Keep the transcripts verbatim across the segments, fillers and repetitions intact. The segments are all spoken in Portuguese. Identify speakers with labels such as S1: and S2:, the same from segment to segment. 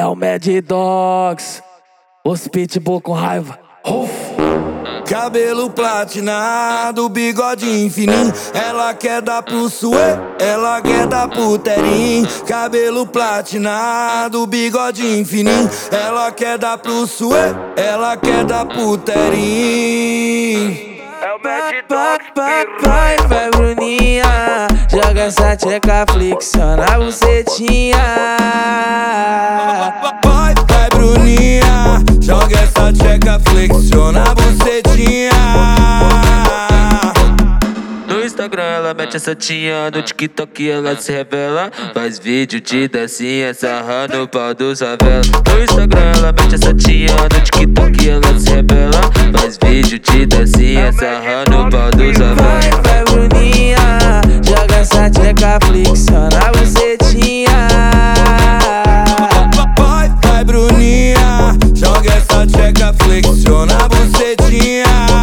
S1: o Mad Dogs, os pitbull com raiva. Uf.
S2: Cabelo platinado, bigodinho fininho. Ela quer dar pro suê, ela quer dar pro terinho. Cabelo platinado, bigodinho fininho. Ela quer dar pro suê, ela quer dar pro terinho.
S1: É o Mad Dogs, vai, vai, vai, Bruninha. Joga essa tcheca, flexiona a bucetinha.
S2: Vai, vai, Bruninha. Joga essa tcheca, flexiona a bucetinha.
S3: No Instagram ela mete essa tinha, no TikTok ela se revela. Faz vídeo de dancinha, sarrando o pau dos favela. No Instagram ela mete essa tinha, no TikTok ela se revela. Faz vídeo de dancinha, sarrando o pau dos favela.
S1: Vai, vai, Bruninha. Joga essa tcheca, flexiona a bucetinha.
S2: Vai, vai, Bruninha. Joga essa tcheca, flexiona a bucetinha.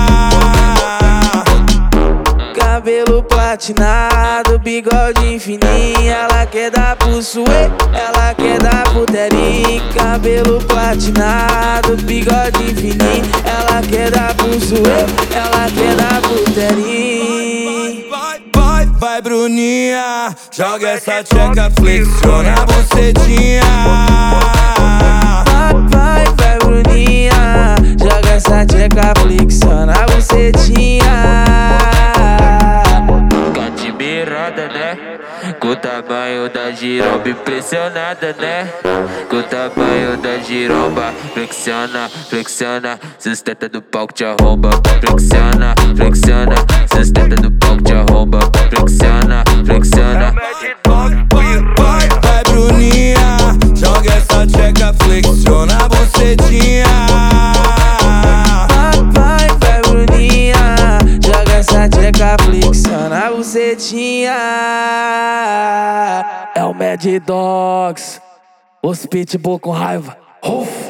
S1: Cabelo platinado, bigode fininho. Ela quer dar pro suê, ela quer dar pro terinho. Cabelo platinado, bigode fininho. Ela quer dar pro suê, ela quer dar pro terinho.
S2: Vai, vai, vai, Bruninha. Joga essa tcheca, flexiona a bucetinha.
S1: Vai, vai, vai, Bruninha. Joga essa tcheca, flexiona a bucetinha.
S3: Admirada, né? Com o tamanho da giromba impressionada, né? Com o tamanho da giromba. Flexiona, flexiona, sustenta do palco te arromba. Flexiona, flexiona, sustenta do palco te arromba. Flexiona, flexiona.
S2: Vai, vai, vai, Bruninha. Joga essa tcheca, flexiona a bucetinha.
S1: Vai, vai, vai, Bruninha. Joga essa tcheca, flexiona a bucetinha. É o Mad Dogs, os pitbull com raiva. Uf.